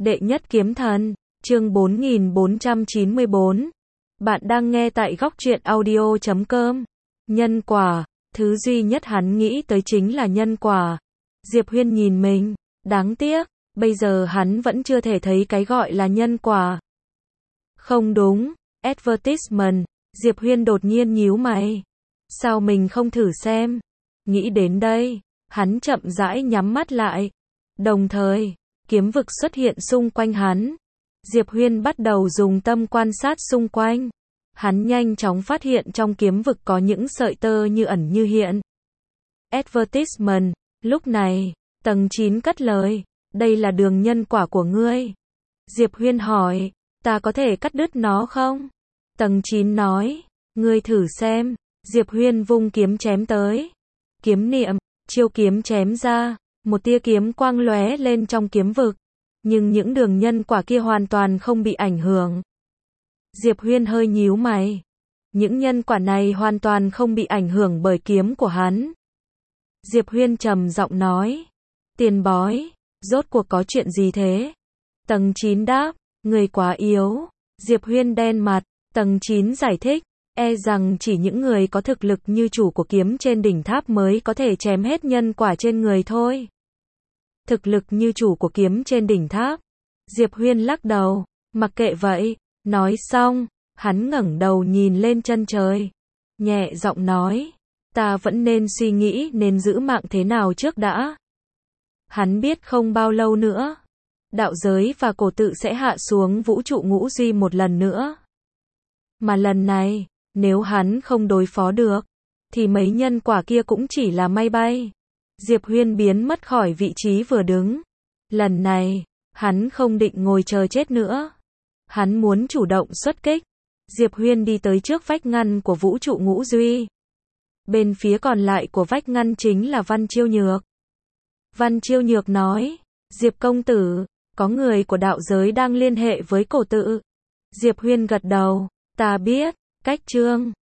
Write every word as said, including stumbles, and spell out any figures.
Đệ nhất kiếm thần, chương bốn nghìn bốn trăm chín mươi bốn. Bạn đang nghe tại góc truyện audio chấm com. Nhân quả, thứ duy nhất hắn nghĩ tới chính là nhân quả. Diệp Huyên nhìn mình, đáng tiếc, bây giờ hắn vẫn chưa thể thấy cái gọi là nhân quả. Không đúng, advertisement, Diệp Huyên đột nhiên nhíu mày. Sao mình không thử xem? Nghĩ đến đây, hắn chậm rãi nhắm mắt lại. Đồng thời, kiếm vực xuất hiện xung quanh hắn. Diệp Huyên bắt đầu dùng tâm quan sát xung quanh. Hắn nhanh chóng phát hiện trong kiếm vực có những sợi tơ như ẩn như hiện. Advertisement, lúc này, tầng chín cất lời, đây là đường nhân quả của ngươi. Diệp Huyên hỏi, ta có thể cắt đứt nó không? Tầng chín nói, ngươi thử xem. Diệp Huyên vung kiếm chém tới. Kiếm niệm, chiêu kiếm chém ra, một tia kiếm quang lóe lên trong kiếm vực. Nhưng những đường nhân quả kia hoàn toàn không bị ảnh hưởng. Diệp Huyên hơi nhíu mày. Những nhân quả này hoàn toàn không bị ảnh hưởng bởi kiếm của hắn. Diệp Huyên trầm giọng nói. Tiền bối, rốt cuộc có chuyện gì thế? Tầng chín đáp, người quá yếu. Diệp Huyên đen mặt. Tầng chín giải thích, e rằng chỉ những người có thực lực như chủ của kiếm trên đỉnh tháp mới có thể chém hết nhân quả trên người thôi. Thực lực như chủ của kiếm trên đỉnh tháp. Diệp Huyên lắc đầu, mặc kệ vậy. Nói xong, hắn ngẩng đầu nhìn lên chân trời. Nhẹ giọng nói, ta vẫn nên suy nghĩ nên giữ mạng thế nào trước đã. Hắn biết không bao lâu nữa, đạo giới và cổ tự sẽ hạ xuống vũ trụ ngũ duy một lần nữa. Mà lần này, nếu hắn không đối phó được, thì mấy nhân quả kia cũng chỉ là mây bay. Diệp Huyên biến mất khỏi vị trí vừa đứng. Lần này, hắn không định ngồi chờ chết nữa. Hắn muốn chủ động xuất kích. Diệp Huyên đi tới trước vách ngăn của vũ trụ ngũ duy. Bên phía còn lại của vách ngăn chính là Văn Chiêu Nhược. Văn Chiêu Nhược nói, Diệp công tử, có người của đạo giới đang liên hệ với cổ tự. Diệp Huyên gật đầu, ta biết, cách trương.